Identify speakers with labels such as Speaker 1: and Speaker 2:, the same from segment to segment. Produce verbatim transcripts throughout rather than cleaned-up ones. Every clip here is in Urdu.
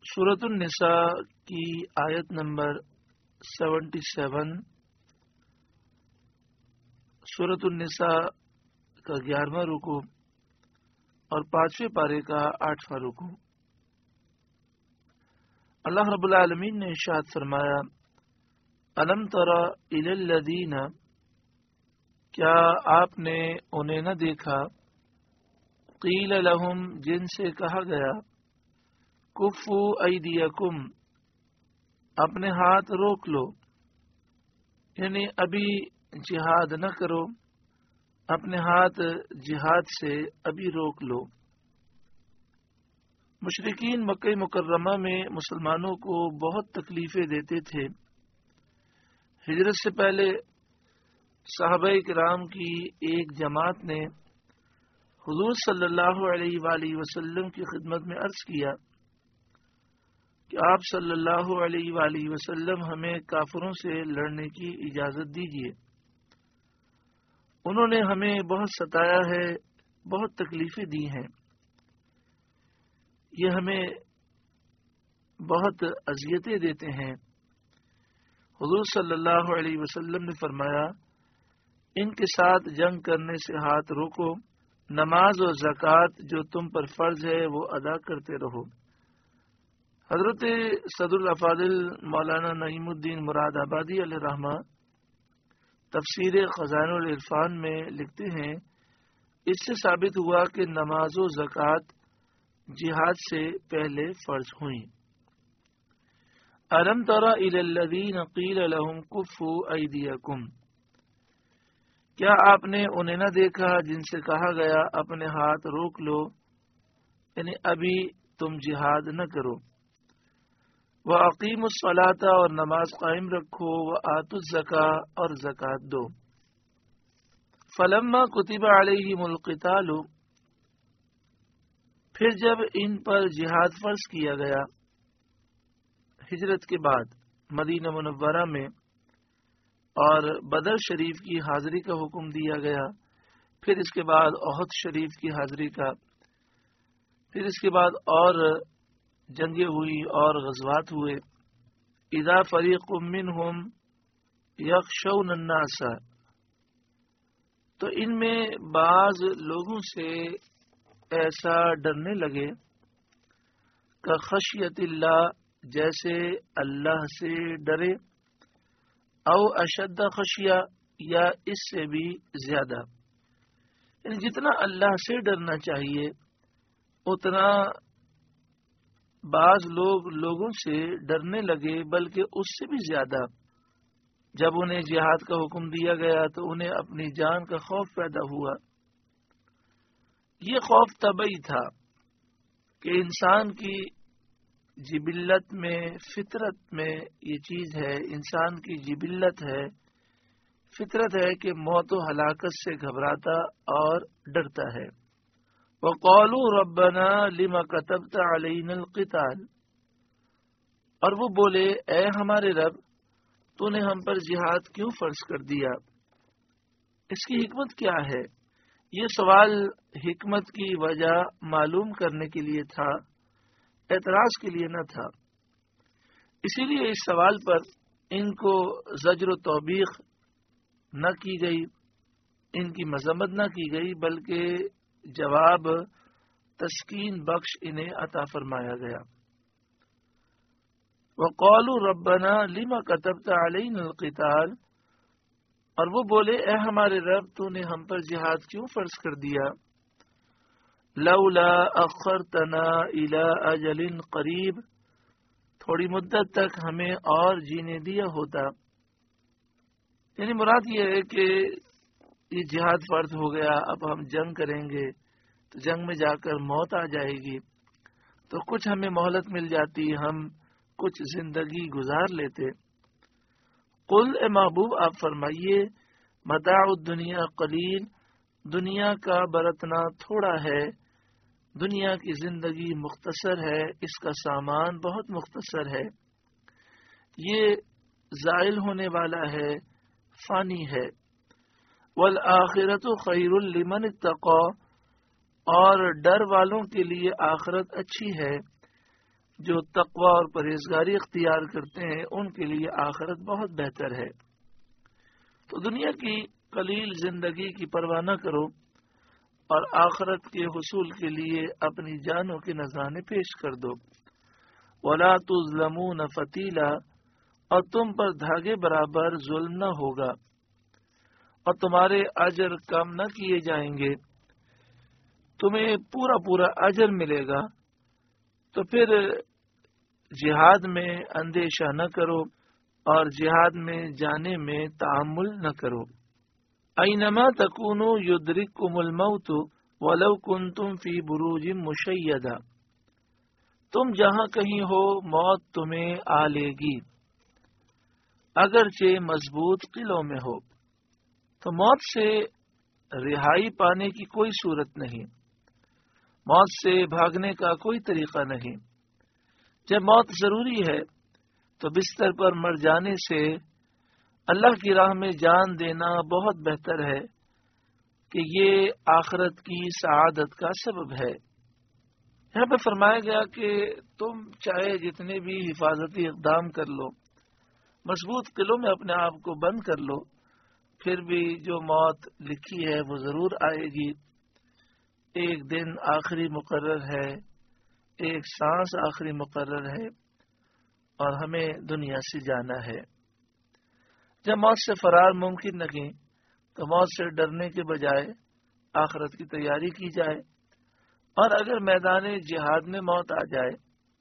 Speaker 1: سورۃ النساء کی آیت نمبر سیونٹی سیون، سورۃ النساء کا گیارہواں رکوع اور پانچویں پارے کا آٹھواں رکوع۔ اللہ رب العالمین نے ارشاد فرمایا، الم تر الی الذین، کیا آپ نے انہیں نہ دیکھا، قیل لہم، جن سے کہا گیا، کفو ایدیکم، اپنے ہاتھ روک لو، یعنی ابھی جہاد نہ کرو، اپنے ہاتھ جہاد سے ابھی روک لو۔ مشرکین مکہ مکرمہ میں مسلمانوں کو بہت تکلیفیں دیتے تھے۔ ہجرت سے پہلے صحابہ کرام کی ایک جماعت نے حضور صلی اللہ علیہ وآلہ وسلم کی خدمت میں عرض کیا کہ آپ صلی اللہ علیہ وآلہ وسلم ہمیں کافروں سے لڑنے کی اجازت دیجیے، انہوں نے ہمیں بہت ستایا ہے، بہت تکلیفیں دی ہیں، یہ ہمیں بہت اذیتیں دیتے ہیں۔ حضور صلی اللہ علیہ وسلم نے فرمایا، ان کے ساتھ جنگ کرنے سے ہاتھ روکو، نماز اور زکوٰۃ جو تم پر فرض ہے وہ ادا کرتے رہو۔ حضرت صدر الافاضل مولانا نعیم الدین مراد آبادی علیہ رحمہ تفسیر خزائن العرفان میں لکھتے ہیں، اس سے ثابت ہوا کہ نماز و زکوٰۃ جہاد سے پہلے فرض ہوئیں۔ الم تر الی الذین قیل لہم کفوا ایدیکم، کیا آپ نے انہیں نہ دیکھا جن سے کہا گیا اپنے ہاتھ روک لو، یعنی ابھی تم جہاد نہ کرو۔ وَأَقِیمُوا الصَّلَاةَ، اور نماز قائم رکھو، وَآتُوا الزَّکَاةَ، اور زکوٰۃ دو۔ فَلَمَّا كُتِبَ عَلَيْهِمُ الْقِتَالُ، پھر جب ان پر جہاد فرض کیا گیا، ہجرت کے بعد مدینہ منورہ میں، اور بدر شریف کی حاضری کا حکم دیا گیا، پھر اس کے بعد احد شریف کی حاضری کا، پھر اس کے بعد اور جنگیں ہوئی اور غزوات ہوئے۔ اذا فریق منہم یخشون الناس، تو ان میں بعض لوگوں سے ایسا ڈرنے لگے، کہ خشیت اللہ، جیسے اللہ سے ڈرے، او اشد خشیہ، یا اس سے بھی زیادہ، یعنی جتنا اللہ سے ڈرنا چاہیے اتنا بعض لوگ لوگوں سے ڈرنے لگے، بلکہ اس سے بھی زیادہ۔ جب انہیں جہاد کا حکم دیا گیا تو انہیں اپنی جان کا خوف پیدا ہوا۔ یہ خوف طبعی تھا کہ انسان کی جبلت میں، فطرت میں یہ چیز ہے، انسان کی جبلت ہے، فطرت ہے کہ موت و ہلاکت سے گھبراتا اور ڈرتا ہے۔ وَقَالُوا رَبَّنَا لِمَ كَتَبْتَ عَلَيْنَا الْقِتَالَ، اور وہ بولے، اے ہمارے رب، تو نے ہم پر جہاد کیوں فرض کر دیا؟ اس کی حکمت کیا ہے؟ یہ سوال حکمت کی وجہ معلوم کرنے کے لیے تھا، اعتراض کے لیے نہ تھا۔ اسی لیے اس سوال پر ان کو زجر و توبیخ نہ کی گئی، ان کی مذمت نہ کی گئی، بلکہ جواب تسکین بخش انہیں عطا فرمایا گیا۔ وَقَالُوا رَبَّنَا لِمَ كَتَبْتَ عَلَيْنَا الْقِتَالَ، اور وہ بولے، اے ہمارے رب، تو نے ہم پر جہاد کیوں فرض کر دیا؟ لَوْلَا أَخَّرْتَنَا إِلَىٰ أَجَلٍ قَرِيبٍ، تھوڑی مدت تک ہمیں اور جینے دیا ہوتا۔ یعنی مراد یہ ہے کہ یہ جہاد فرض ہو گیا، اب ہم جنگ کریں گے تو جنگ میں جا کر موت آ جائے گی، تو کچھ ہمیں مہلت مل جاتی، ہم کچھ زندگی گزار لیتے۔ قل، اے محبوب آپ فرمائیے، متاع الدنیا قلیل، دنیا کا برتنا تھوڑا ہے، دنیا کی زندگی مختصر ہے، اس کا سامان بہت مختصر ہے، یہ زائل ہونے والا ہے، فانی ہے۔ والآخرۃ خیر لمن اتقی، اور ڈر والوں کے لیے آخرت اچھی ہے۔ جو تقوی اور پرہیزگاری اختیار کرتے ہیں ان کے لیے آخرت بہت بہتر ہے۔ تو دنیا کی قلیل زندگی کی پرواہ نہ کرو اور آخرت کے حصول کے لیے اپنی جانوں کے نذرانے پیش کر دو۔ وَلَا تُظْلَمُونَ فَتِيلًا، اور تم پر دھاگے برابر ظلم نہ ہوگا اور تمہارے اجر کم نہ کیے جائیں گے، تمہیں پورا پورا اجر ملے گا۔ تو پھر جہاد میں اندیشہ نہ کرو اور جہاد میں جانے میں تحمل نہ کرو۔ اینما تکونوا یدرککم الموت ولو کنتم فی بروج مشیدہ، تم جہاں کہیں ہو موت تمہیں آ لے گی اگرچہ مضبوط قلعوں میں ہو۔ تو موت سے رہائی پانے کی کوئی صورت نہیں، موت سے بھاگنے کا کوئی طریقہ نہیں۔ جب موت ضروری ہے تو بستر پر مر جانے سے اللہ کی راہ میں جان دینا بہت بہتر ہے کہ یہ آخرت کی سعادت کا سبب ہے۔ یہاں پہ فرمایا گیا کہ تم چاہے جتنے بھی حفاظتی اقدام کر لو، مضبوط قلعوں میں اپنے آپ کو بند کر لو، پھر بھی جو موت لکھی ہے وہ ضرور آئے گی۔ ایک دن آخری مقرر ہے، ایک سانس آخری مقرر ہے، اور ہمیں دنیا سے جانا ہے۔ جب موت سے فرار ممکن نہیں تو موت سے ڈرنے کے بجائے آخرت کی تیاری کی جائے، اور اگر میدان جہاد میں موت آ جائے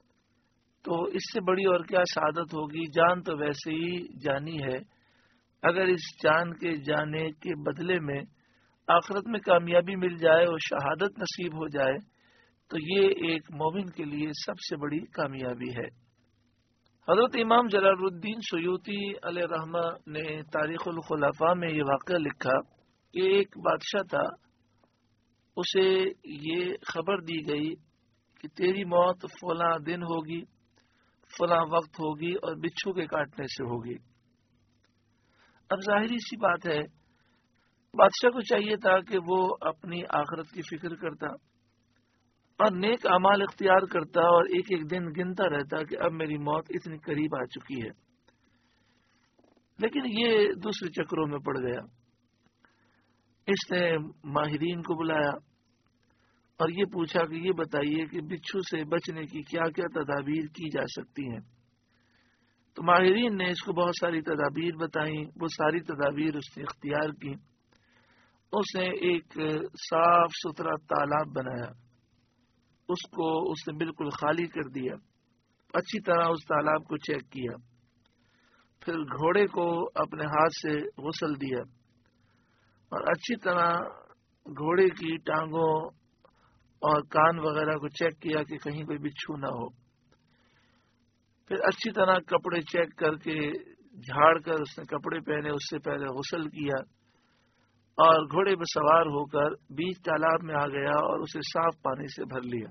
Speaker 1: تو اس سے بڑی اور کیا سعادت ہوگی۔ جان تو ویسے ہی جانی ہے، اگر اس جان کے جانے کے بدلے میں آخرت میں کامیابی مل جائے اور شہادت نصیب ہو جائے تو یہ ایک مومن کے لیے سب سے بڑی کامیابی ہے۔ حضرت امام جلال الدین سیوطی علیہ رحمہ نے تاریخ الخلفاء میں یہ واقعہ لکھا کہ ایک بادشاہ تھا، اسے یہ خبر دی گئی کہ تیری موت فلاں دن ہوگی، فلاں وقت ہوگی اور بچھو کے کاٹنے سے ہوگی۔ اب ظاہری سی بات ہے، بادشاہ کو چاہیے تھا کہ وہ اپنی آخرت کی فکر کرتا اور نیک اعمال اختیار کرتا اور ایک ایک دن گنتا رہتا کہ اب میری موت اتنی قریب آ چکی ہے، لیکن یہ دوسرے چکروں میں پڑ گیا۔ اس نے ماہرین کو بلایا اور یہ پوچھا کہ یہ بتائیے کہ بچھو سے بچنے کی کیا کیا تدابیر کی جا سکتی ہیں۔ تو ماہرین نے اس کو بہت ساری تدابیر بتائیں، وہ ساری تدابیر اس نے اختیار کی۔ اس نے ایک صاف ستھرا تالاب بنایا، اس کو اس نے بالکل خالی کر دیا، اچھی طرح اس تالاب کو چیک کیا، پھر گھوڑے کو اپنے ہاتھ سے غسل دیا اور اچھی طرح گھوڑے کی ٹانگوں اور کان وغیرہ کو چیک کیا کہ کہیں کوئی بچھو نہ ہو۔ پھر اچھی طرح کپڑے چیک کر کے جھاڑ کر اس نے کپڑے پہنے، اس سے پہلے غسل کیا اور گھوڑے پہ سوار ہو کر بیچ تالاب میں آ گیا اور اسے صاف پانی سے بھر لیا۔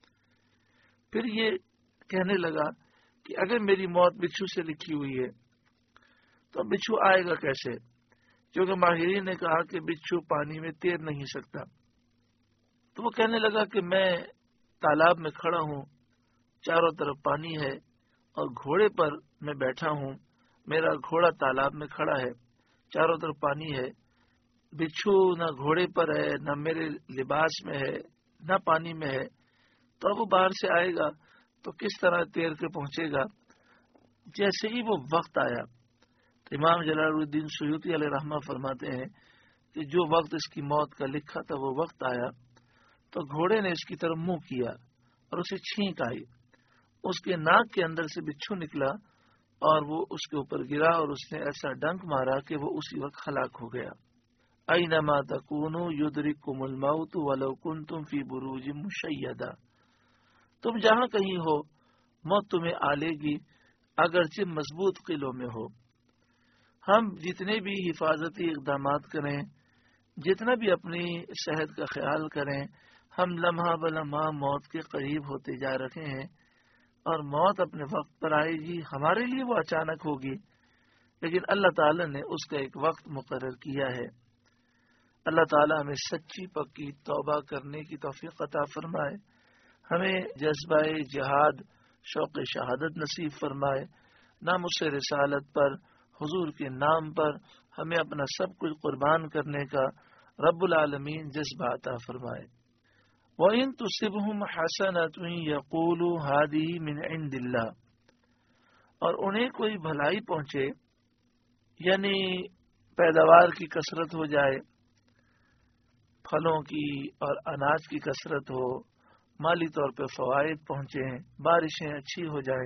Speaker 1: پھر یہ کہنے لگا کہ اگر میری موت بچھو سے لکھی ہوئی ہے تو بچھو آئے گا کیسے، کیونکہ ماہرین نے کہا کہ بچھو پانی میں تیر نہیں سکتا۔ تو وہ کہنے لگا کہ میں تالاب میں کھڑا ہوں، چاروں طرف پانی ہے اور گھوڑے پر میں بیٹھا ہوں، میرا گھوڑا تالاب میں کھڑا ہے، چاروں طرف پانی ہے، بچھو نہ گھوڑے پر ہے، نہ میرے لباس میں ہے، نہ پانی میں ہے، تو اب وہ باہر سے آئے گا تو کس طرح تیر کے پہنچے گا۔ جیسے ہی وہ وقت آیا تو امام جلال الدین سیوطی علیہ رحمہ فرماتے ہیں کہ جو وقت اس کی موت کا لکھا تھا وہ وقت آیا تو گھوڑے نے اس کی طرف منہ کیا اور اسے چھینک آئی، اس کے ناک کے اندر سے بچھو نکلا اور وہ اس کے اوپر گرا اور اس نے ایسا ڈنک مارا کہ وہ اسی وقت ہلاک ہو گیا۔ اینما تکونوا یدرککم الموت ولو کنتم فی بروج مشیدہ، تم جہاں کہیں ہو موت تمہیں آ لے گی اگرچہ مضبوط قلعوں میں ہو۔ ہم جتنے بھی حفاظتی اقدامات کریں، جتنا بھی اپنی صحت کا خیال کریں، ہم لمحہ بلمحہ موت کے قریب ہوتے جا رہے ہیں اور موت اپنے وقت پر آئے گی۔ ہمارے لیے وہ اچانک ہوگی، لیکن اللہ تعالی نے اس کا ایک وقت مقرر کیا ہے۔ اللہ تعالی ہمیں سچی پکی توبہ کرنے کی توفیق عطا فرمائے، ہمیں جذبہ جہاد شوق شہادت نصیب فرمائے، ناموس رسالت پر، حضور کے نام پر ہمیں اپنا سب کچھ قربان کرنے کا رب العالمین جذبہ عطا فرمائے۔ وَإِن تُصِبْهُمْ حَسَنَةٌ يَقُولُوا هَذِهِ مِنْ عِنْدِ اللَّهِ، اور انہیں کوئی بھلائی پہنچے، یعنی پیداوار کی کثرت ہو جائے، پھلوں کی اور اناج کی کثرت ہو، مالی طور پہ فوائد پہنچے، بارشیں اچھی ہو جائیں،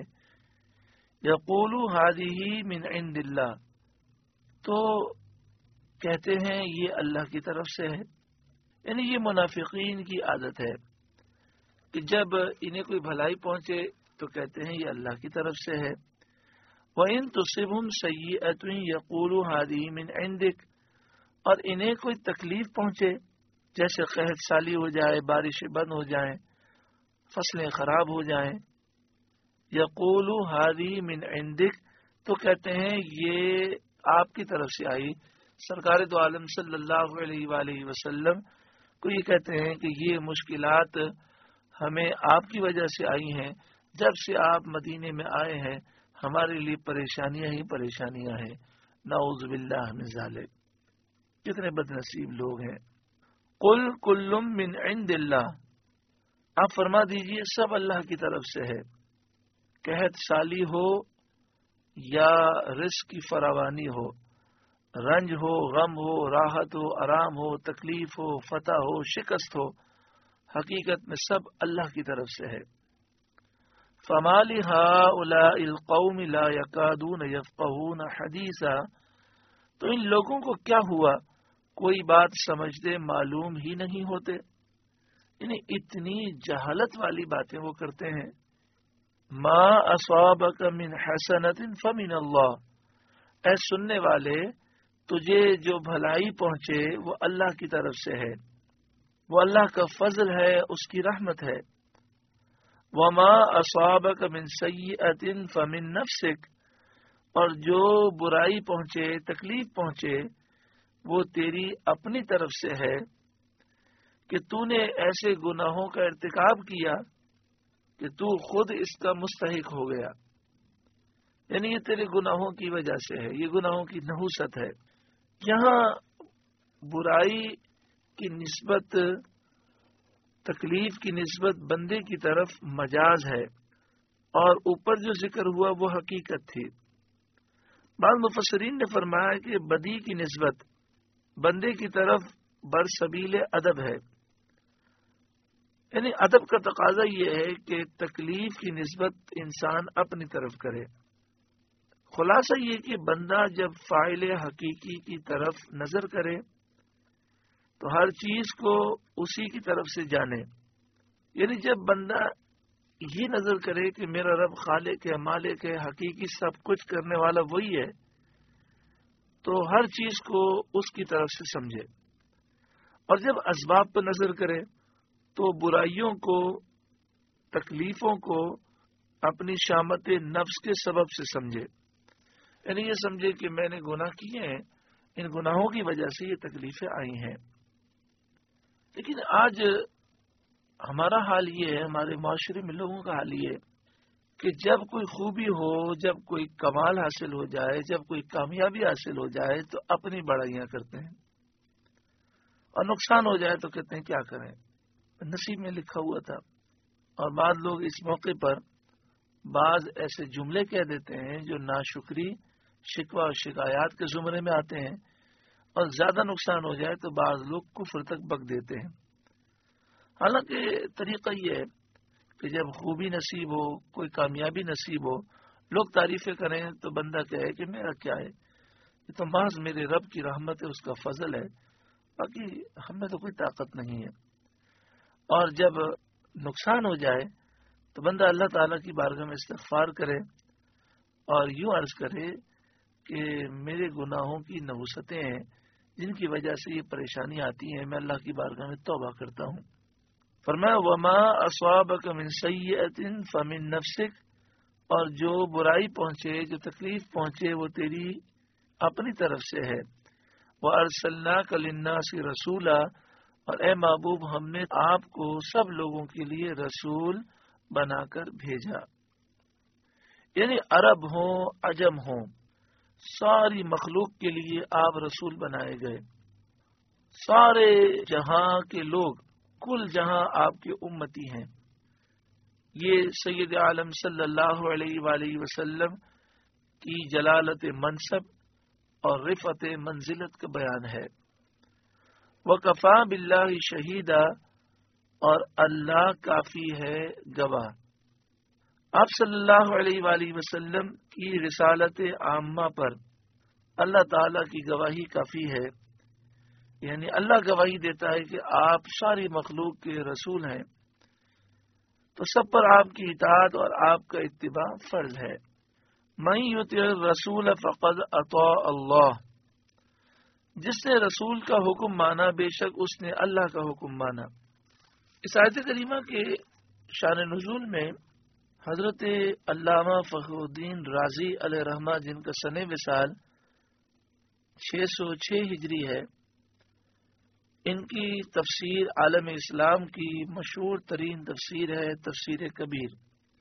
Speaker 1: یقولوا هذه من عند اللہ، تو کہتے ہیں یہ اللہ کی طرف سے ہے۔ یعنی یہ منافقین کی عادت ہے کہ جب انہیں کوئی بھلائی پہنچے تو کہتے ہیں یہ اللہ کی طرف سے ہے۔ وَإِن تُصِبْهُمْ سَيِّئَةٌ يَقُولُوا هَذِهِ مِنْ عِنْدِكَ، اور انہیں کوئی تکلیف پہنچے، جیسے قحط سالی ہو جائے، بارشیں بند ہو جائیں، فصلیں خراب ہو جائیں، یقولوا هَذِهِ مِنْ عِنْدِكَ، تو کہتے ہیں یہ آپ کی طرف سے آئی۔ سرکار دو عالم صلی اللہ علیہ وآلہ وسلم کو یہ کہتے ہیں کہ یہ مشکلات ہمیں آپ کی وجہ سے آئی ہیں، جب سے آپ مدینے میں آئے ہیں ہمارے لیے پریشانیاں ہی پریشانیاں ہیں، نعوذ باللہ من ذالک۔ کتنے بد نصیب لوگ ہیں۔ قل کل من عند اللہ، آپ فرما دیجئے سب اللہ کی طرف سے ہے، قحط سالی ہو یا رزق کی فراوانی ہو، رنج ہو، غم ہو، راحت ہو، آرام ہو، تکلیف ہو، فتح ہو، شکست ہو، حقیقت میں سب اللہ کی طرف سے ہے۔ فَمَا لِهَٰؤُلَاءِ الْقَوْمِ لَا يَكَادُونَ يَفْقَهُونَ حَدِيثًا، تو ان لوگوں کو کیا ہوا، کوئی بات سمجھتے معلوم ہی نہیں ہوتے، یعنی اتنی جہالت والی باتیں وہ کرتے ہیں۔ ما اصابک من حسنۃ فمن اللہ، اے سننے والے تجھے جو بھلائی پہنچے وہ اللہ کی طرف سے ہے، وہ اللہ کا فضل ہے، اس کی رحمت ہے۔ وما اصابک من سیئۃ فمن نفسک، اور جو برائی پہنچے، تکلیف پہنچے، وہ تیری اپنی طرف سے ہے کہ تو نے ایسے گناہوں کا ارتکاب کیا کہ تو خود اس کا مستحق ہو گیا، یعنی یہ تیرے گناہوں کی وجہ سے ہے، یہ گناہوں کی نحوست ہے۔ یہاں برائی کی نسبت، تکلیف کی نسبت بندے کی طرف مجاز ہے، اور اوپر جو ذکر ہوا وہ حقیقت تھی۔ بعض مفسرین نے فرمایا کہ بدی کی نسبت بندے کی طرف برسبیل ادب ہے، یعنی ادب کا تقاضا یہ ہے کہ تکلیف کی نسبت انسان اپنی طرف کرے۔ خلاصہ یہ کہ بندہ جب فاعل حقیقی کی طرف نظر کرے تو ہر چیز کو اسی کی طرف سے جانے، یعنی جب بندہ یہ نظر کرے کہ میرا رب خالق ہے، مالک ہے، حقیقی سب کچھ کرنے والا وہی ہے، تو ہر چیز کو اس کی طرف سے سمجھے، اور جب اسباب پر نظر کرے تو برائیوں کو، تکلیفوں کو اپنی شامت نفس کے سبب سے سمجھے، یعنی یہ سمجھے کہ میں نے گناہ کیے ہیں، ان گناہوں کی وجہ سے یہ تکلیفیں آئی ہیں۔ لیکن آج ہمارا حال یہ ہے، ہمارے معاشرے میں لوگوں کا حال یہ ہے کہ جب کوئی خوبی ہو، جب کوئی کمال حاصل ہو جائے، جب کوئی کامیابی حاصل ہو جائے تو اپنی بڑائیاں کرتے ہیں، اور نقصان ہو جائے تو کہتے ہیں کیا کریں، نصیب میں لکھا ہوا تھا۔ اور بعض لوگ اس موقع پر بعض ایسے جملے کہہ دیتے ہیں جو ناشکری، شکوہ اور شکایات کے زمرے میں آتے ہیں، اور زیادہ نقصان ہو جائے تو بعض لوگ کفر تک بک دیتے ہیں۔ حالانکہ طریقہ یہ ہے کہ جب خوبی نصیب ہو، کوئی کامیابی نصیب ہو، لوگ تعریفیں کریں تو بندہ کہے کہ میرا کیا ہے، یہ تو محض میرے رب کی رحمت ہے، اس کا فضل ہے، باقی ہم میں تو کوئی طاقت نہیں ہے۔ اور جب نقصان ہو جائے تو بندہ اللہ تعالیٰ کی بارگاہ میں استغفار کرے اور یوں عرض کرے کہ میرے گناہوں کی نحوستیں ہیں جن کی وجہ سے یہ پریشانی آتی ہے، میں اللہ کی بارگاہ میں توبہ کرتا ہوں۔ فرمایا وما اصابک من سیئۃ فمن نفسک، اور جو برائی پہنچے، جو تکلیف پہنچے، وہ تیری اپنی طرف سے ہے۔ وارسلناک للناس رسولا، اور اے محبوب ہم نے آپ کو سب لوگوں کے لیے رسول بنا کر بھیجا۔ یعنی عرب ہوں عجم ہوں، ساری مخلوق کے لیے آپ رسول بنائے گئے. سارے جہاں کے لوگ کل جہاں آپ کے امتی ہیں. یہ سید عالم صلی اللہ علیہ وآلہ وسلم کی جلالت منصب اور رفعت منزلت کا بیان ہے. وَكَفَى بِاللَّهِ شَهِيدًا، اور اللہ کافی ہے گواہ. آپ صلی اللہ علیہ وآلہ وسلم کی رسالت عامہ پر اللہ تعالی کی گواہی کافی ہے. یعنی اللہ گواہی دیتا ہے کہ آپ ساری مخلوق کے رسول ہیں، تو سب پر آپ کی اطاعت اور آپ کا اتباع فرض ہے. مَن یُطِعِ الرَّسُولَ فَقَدْ أَطَاعَ اللَّهَ، جس نے رسول کا حکم مانا بے شک اس نے اللہ کا حکم مانا. اس آیت کریمہ کے شان نزول میں حضرت علامہ فخر الدین رازی علیہ رحمہ، جن کا سن وصال چھ سو چھ ہجری ہے، ان کی تفسیر عالم اسلام کی مشہور ترین تفسیر ہے تفسیر کبیر.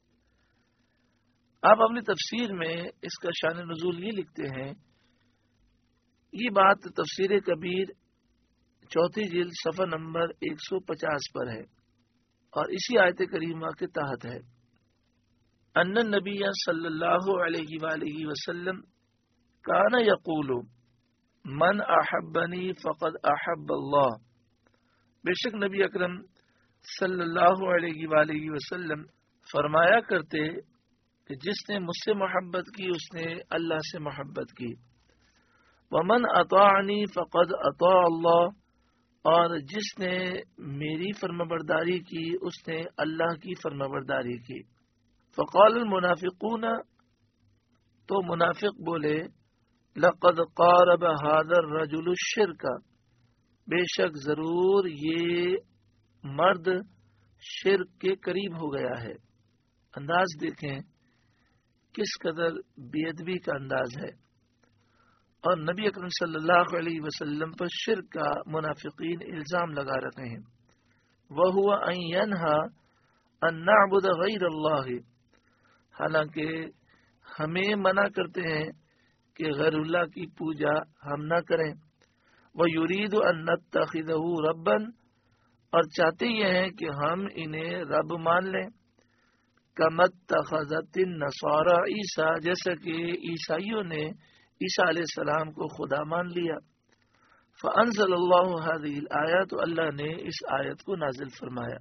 Speaker 1: آپ اپنی تفسیر میں اس کا شان نزول یہ لکھتے ہیں. یہ بات تفسیر کبیر چوتھی جلد صفحہ نمبر ایک سو پچاس پر ہے اور اسی آیت کریمہ کے تحت ہے. ان النبی صلی اللہ علیہ وآلہ وسلم کان یقول من احبنی فقد احب اللہ، بے شک نبی اکرم صلی اللہ علیہ وآلہ وسلم فرمایا کرتے کہ جس نے مجھ سے محبت کی اس نے اللہ سے محبت کی. ومن اطاعنی فقد اطاع اللہ، اور جس نے میری فرمانبرداری کی اس نے اللہ کی فرمانبرداری کی. فقال المنافقون، تو منافق بولے لقد قارب هذا الرجل الشرک، بے شک ضرور یہ مرد شرک کے قریب ہو گیا ہے. انداز دیکھیں کس قدر بے ادبی کا انداز ہے. اور نبی اکرم صلی اللہ علیہ وسلم پر شرک کا منافقین الزام لگا رہے ہیں. وَهُوَ أَن يَنْهَى أَن نَعْبُدَ غَيْرَ اللَّهِ، حالانکہ ہمیں منع کرتے ہیں کہ غیر اللہ کی پوجا ہم نہ کریں. وَيُرِيدُ أَن نَتَّخِذَهُ رَبًّا، اور چاہتے یہ ہیں کہ ہم انہیں رب مان لیں. كَمَا اتَّخَذَتِ النَّصَارَى عِیسیٰ، جیسا کہ عیسائیوں نے عیسیٰ علیہ السلام کو خدا مان لیا. فَأَنزَلَ اللَّهُ هَذِهِ الْآيَةَ، تو اللہ نے اس آیت کو نازل فرمایا.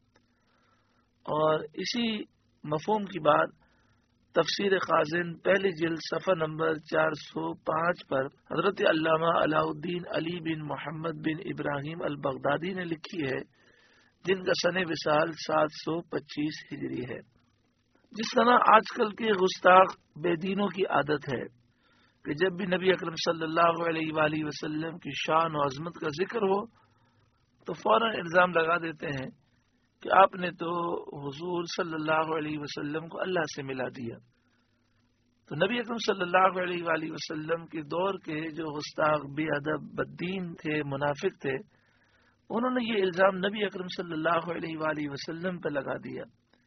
Speaker 1: اور اسی مفہوم کی بات تفسیر خازن پہلی جلد صفحہ نمبر چار سو پانچ پر حضرت علامہ علاء الدین علی بن محمد بن ابراہیم البغدادی نے لکھی ہے، جن کا سن وصال سات سو پچیس ہجری ہے. جس طرح آج کل کے گستاخ بے دینوں کی عادت ہے کہ جب بھی نبی اکرم صلی اللہ علیہ وآلہ وسلم کی شان و عظمت کا ذکر ہو تو فوراً الزام لگا دیتے ہیں کہ آپ نے تو حضور صلی اللہ علیہ وسلم کو اللہ سے ملا دیا. تو نبی اکرم صلی اللہ علیہ وآلہ وسلم کے دور کے جو گستاخ بے ادب بددین تھے، منافق تھے، انہوں نے یہ الزام نبی اکرم صلی اللہ علیہ وآلہ وسلم پہ لگا دیا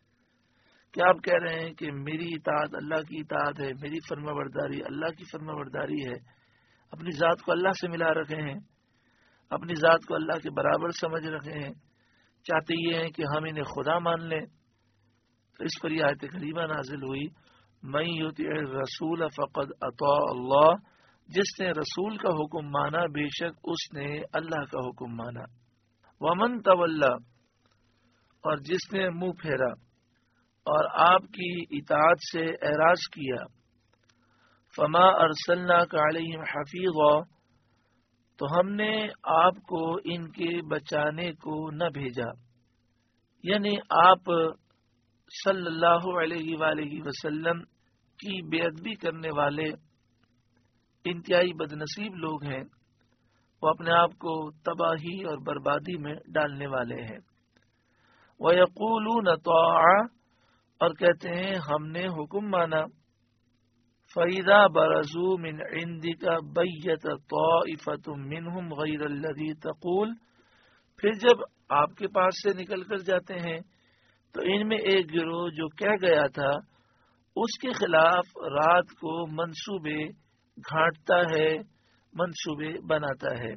Speaker 1: کہ آپ کہہ رہے ہیں کہ میری اطاعت اللہ کی اطاعت ہے، میری فرما برداری اللہ کی فرما برداری ہے، اپنی ذات کو اللہ سے ملا رکھے ہیں، اپنی ذات کو اللہ کے برابر سمجھ رکھے ہیں، چاہتے یہ ہیں کہ ہم انہیں خدا مان لیں. تو اس پر یہ آیت کریمہ نازل ہوئی، من یطع الرسول فقد اطاع اللہ، جس نے رسول کا حکم مانا بے شک اس نے اللہ کا حکم مانا. ومن تولی، اور جس نے منہ پھیرا اور آپ کی اطاعت سے اعراض کیا. فما ارسلناک علیہم حفیظا، تو ہم نے آپ کو ان کے بچانے کو نہ بھیجا. یعنی آپ صلی اللہ علیہ وآلہ وسلم کی بے ادبی کرنے والے انتہائی بدنصیب لوگ ہیں، وہ اپنے آپ کو تباہی اور بربادی میں ڈالنے والے ہیں. وَيَقُولُونَ طَاعَةً، اور کہتے ہیں ہم نے حکم مانا. فَإِذَا بَرَزُوا مِنْ عِنْدِكَ بَيَّتَ طَائِفَةٌ مِّنْهُمْ غَيْرَ الَّذِي تَقُولُ، پھر جب آپ کے پاس سے نکل کر جاتے ہیں تو ان میں ایک گروہ جو کہہ گیا تھا اس کے خلاف رات کو منصوبے گھانٹتا ہے، منصوبے بناتا ہے۔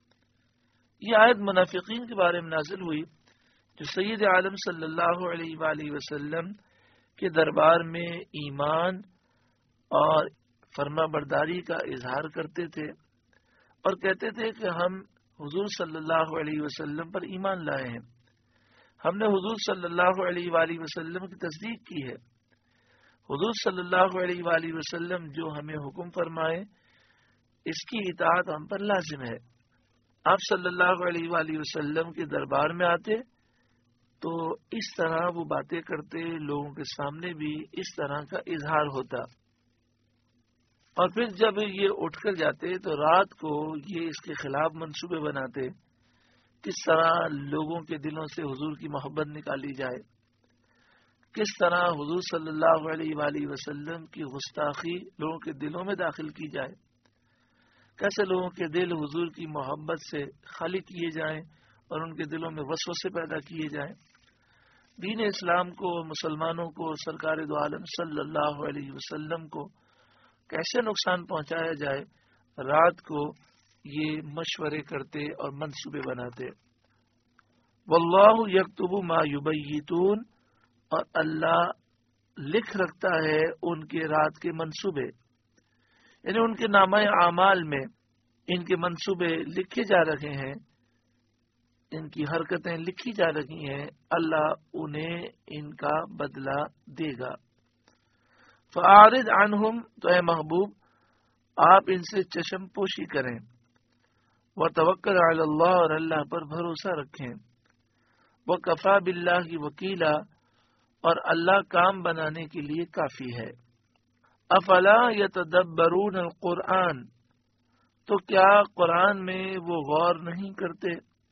Speaker 1: یہ آیت منافقین کے بارے میں نازل ہوئی جو سید عالم صلی اللہ علیہ وآلہ وسلم کے دربار میں ایمان اور فرما برداری کا اظہار کرتے تھے اور کہتے تھے کہ ہم حضور صلی اللہ علیہ وسلم پر ایمان لائے ہیں، ہم نے حضور صلی اللہ علیہ وآلہ وسلم کی تصدیق کی ہے، حضور صلی اللہ علیہ وآلہ وسلم جو ہمیں حکم فرمائے اس کی اطاعت ہم پر لازم ہے۔ آپ صلی اللہ علیہ وآلہ وسلم کے دربار میں آتے تو اس طرح وہ باتیں کرتے، لوگوں کے سامنے بھی اس طرح کا اظہار ہوتا، اور پھر جب یہ اٹھ کر جاتے تو رات کو یہ اس کے خلاف منصوبے بناتے، کس طرح لوگوں کے دلوں سے حضور کی محبت نکالی جائے، کس طرح حضور صلی اللہ علیہ وآلہ وسلم کی گستاخی لوگوں کے دلوں میں داخل کی جائے، کیسے لوگوں کے دل حضور کی محبت سے خالی کیے جائیں اور ان کے دلوں میں وسوسے پیدا کیے جائیں، دین اسلام کو، مسلمانوں کو، سرکار دو عالم صلی اللہ علیہ وسلم کو کیسے نقصان پہنچایا جائے، رات کو یہ مشورے کرتے اور منصوبے بناتے۔ واللہ یکتب ما یبیتون، اور اللہ لکھ رکھتا ہے ان کے رات کے منصوبے، یعنی ان کے نامہ اعمال میں ان کے منصوبے لکھے جا رہے ہیں، ان کی حرکتیں لکھی جا رہی ہیں، اللہ انہیں ان کا بدلہ دے گا۔ فَأَعْرِضْ عَنْهُمْ، تو اے محبوب آپ ان سے چشم پوشی کریں، وَتَوَكَّلْ عَلَى اللَّهِ، اور اللہ پر بھروسہ رکھیں، وَكَفَى بِاللَّهِ وَكِيلًا، اور اللہ کام بنانے کے لیے کافی ہے۔ افلا یتدبرون القرآن، تو کیا قرآن میں وہ غور نہیں کرتے،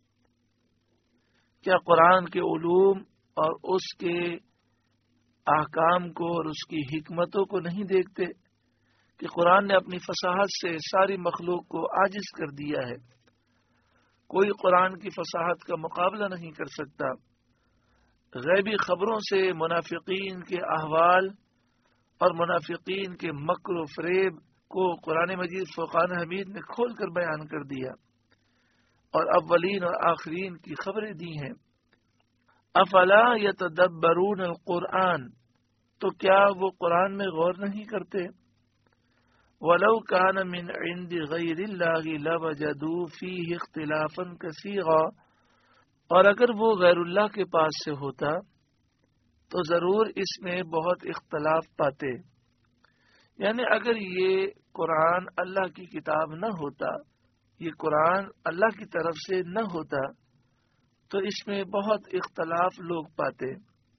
Speaker 1: کیا قرآن کے علوم اور اس کے احکام کو اور اس کی حکمتوں کو نہیں دیکھتے کہ قرآن نے اپنی فصاحت سے ساری مخلوق کو عاجز کر دیا ہے، کوئی قرآن کی فصاحت کا مقابلہ نہیں کر سکتا۔ غیبی خبروں سے منافقین کے احوال اور منافقین کے مکر و فریب کو قرآن مجید فرقان حمید نے کھول کر بیان کر دیا اور اولین اور آخرین کی خبریں دی ہیں۔ افلا یتدبرون القرآن، تو کیا وہ قرآن میں غور نہیں کرتے؟ ولو کان من عند غیر اللہ لوجدوا فیہ اختلافا کثیرا، اور اگر وہ غیر اللہ کے پاس سے ہوتا تو ضرور اس میں بہت اختلاف پاتے، یعنی اگر یہ قرآن اللہ کی کتاب نہ ہوتا، یہ قرآن اللہ کی طرف سے نہ ہوتا تو اس میں بہت اختلاف لوگ پاتے۔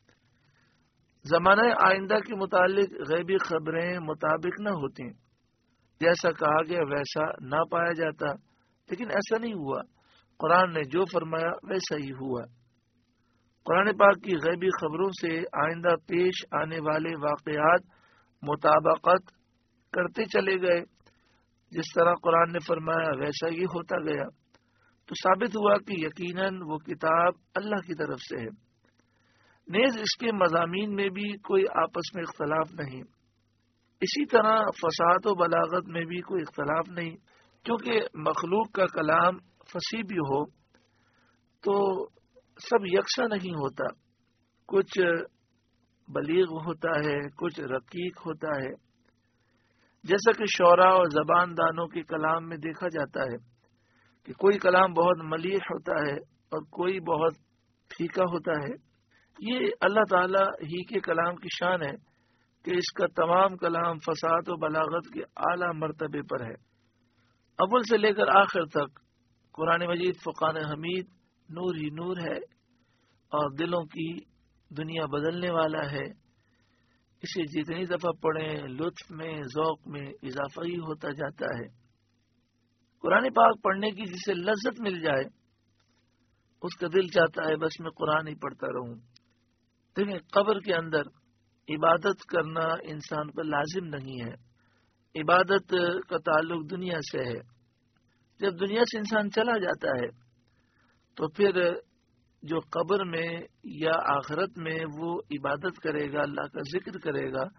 Speaker 1: زمانہ آئندہ کے متعلق غیبی خبریں مطابق نہ ہوتی، جیسا کہا گیا ویسا نہ پایا جاتا، لیکن ایسا نہیں ہوا، قرآن نے جو فرمایا ویسا ہی ہوا۔ قرآن پاک کی غیبی خبروں سے آئندہ پیش آنے والے واقعات مطابقت کرتے چلے گئے، جس طرح قرآن نے فرمایا ویسا ہی ہوتا گیا، تو ثابت ہوا کہ یقیناً وہ کتاب اللہ کی طرف سے ہے۔ نیز اس کے مضامین میں بھی کوئی آپس میں اختلاف نہیں، اسی طرح فصاحت و بلاغت میں بھی کوئی اختلاف نہیں، کیونکہ مخلوق کا کلام فصیح بھی ہو تو سب یکساں نہیں ہوتا، کچھ بلیغ ہوتا ہے، کچھ رقیق ہوتا ہے، جیسا کہ شعراء اور زبان دانوں کے کلام میں دیکھا جاتا ہے کہ کوئی کلام بہت ملیح ہوتا ہے اور کوئی بہت پھیکا ہوتا ہے۔ یہ اللہ تعالی ہی کے کلام کی شان ہے کہ اس کا تمام کلام فصاحت و بلاغت کے اعلیٰ مرتبے پر ہے، اول سے لے کر آخر تک۔ قرآن مجید فرقان حمید نور ہی نور ہے اور دلوں کی دنیا بدلنے والا ہے، اسے جتنی دفعہ پڑھیں لطف میں ذوق میں اضافہ ہی ہوتا جاتا ہے۔ قرآن پاک پڑھنے کی جسے لذت مل جائے اس کا دل چاہتا ہے بس میں قرآن ہی پڑھتا رہوں۔ دیکھیں قبر کے اندر عبادت کرنا انسان پر لازم نہیں ہے، عبادت کا تعلق دنیا سے ہے۔ جب دنیا سے انسان چلا جاتا ہے تو پھر جو قبر میں یا آخرت میں وہ عبادت کرے گا، اللہ کا ذکر کرے گا،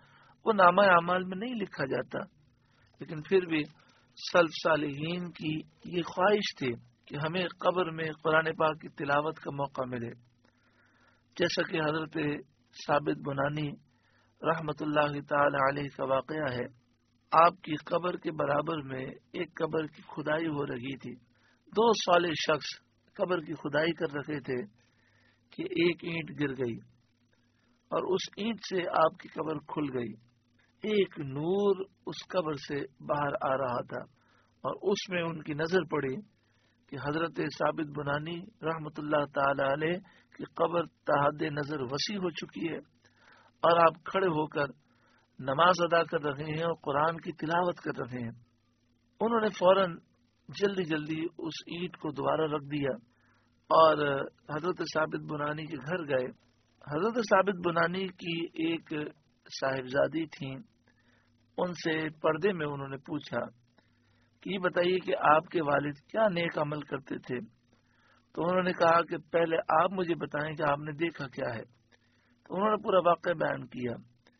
Speaker 1: کو نامہ اعمال میں نہیں لکھا جاتا، لیکن پھر بھی سلف صالحین کی یہ خواہش تھی کہ ہمیں قبر میں قرآن پاک کی تلاوت کا موقع ملے، جیسا کہ حضرت ثابت بنانی رحمت اللہ تعالی علیہ کا واقعہ ہے۔ آپ کی قبر کے برابر میں ایک قبر کی کھدائی ہو رہی تھی، دو صالح شخص قبر کی کھدائی کر رہے تھے کہ ایک اینٹ گر گئی اور اس اینٹ سے آپ کی قبر کھل گئی، ایک نور اس قبر سے باہر آ رہا تھا، اور اس میں ان کی نظر پڑی کہ حضرت ثابت بنانی رحمت اللہ تعالی علیہ کی قبر تحد نظر وسیع ہو چکی ہے، اور آپ کھڑے ہو کر نماز ادا کر رہے ہیں اور قرآن کی تلاوت کر رہے ہیں۔ انہوں نے فوراً جلدی جلدی اس اینٹ کو دوبارہ رکھ دیا اور حضرت ثابت بنانی کے گھر گئے۔ حضرت ثابت بنانی کی ایک صاحبزادی تھیں، ان سے پردے میں انہوں نے پوچھا کہ یہ بتائیے کہ آپ کے والد کیا نیک عمل کرتے تھے؟ تو انہوں نے کہا کہ پہلے آپ مجھے بتائیں کہ آپ نے دیکھا کیا ہے۔ تو انہوں نے پورا واقعہ بیان کیا۔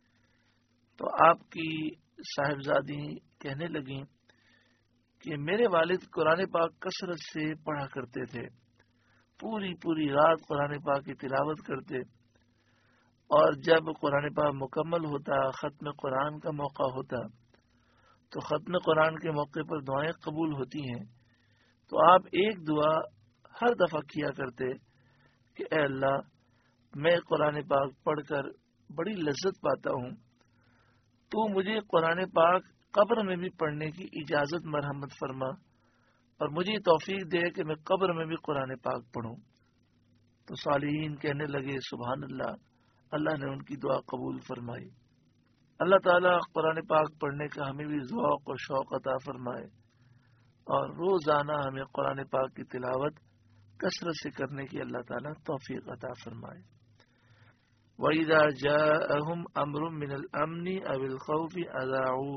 Speaker 1: تو آپ کی صاحبزادی کہنے لگیں کہ میرے والد قرآن پاک کثرت سے پڑھا کرتے تھے، پوری پوری رات قرآن پاک کی تلاوت کرتے، اور جب قرآن پاک مکمل ہوتا، ختم قرآن کا موقع ہوتا، تو ختم قرآن کے موقع پر دعائیں قبول ہوتی ہیں، تو آپ ایک دعا ہر دفعہ کیا کرتے کہ اے اللہ، میں قرآن پاک پڑھ کر بڑی لذت پاتا ہوں، تو مجھے قرآن پاک قبر میں بھی پڑھنے کی اجازت مرحمت فرما، اور مجھے توفیق دے کہ میں قبر میں بھی قرآن پاک پڑھوں۔ تو صالحین کہنے لگے سبحان اللہ، اللہ نے ان کی دعا قبول فرمائی۔ اللہ تعالیٰ قرآن پاک پڑھنے کا ہمیں بھی ذوق و شوق عطا فرمائے، اور روزانہ ہمیں قرآن پاک کی تلاوت کثرت سے کرنے کی اللہ تعالیٰ توفیق عطا فرمائے۔ وَإِذَا جَاءَهُمْ أَمْرٌ مِّنَ الْأَمْنِ أَوِ الْخَوْفِ أَذَاعُوا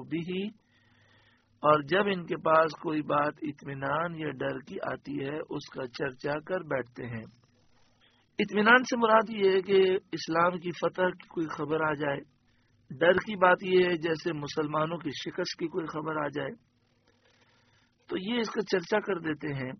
Speaker 1: بِهِ، اور جب ان کے پاس کوئی بات اطمینان یا ڈر کی آتی ہے اس کا چرچا کر بیٹھتے ہیں۔ اطمینان سے مراد یہ ہے کہ اسلام کی فتح کی کوئی خبر آ جائے، ڈر کی بات یہ ہے جیسے مسلمانوں کی شکست کی کوئی خبر آ جائے، تو یہ اس کا چرچا کر دیتے ہیں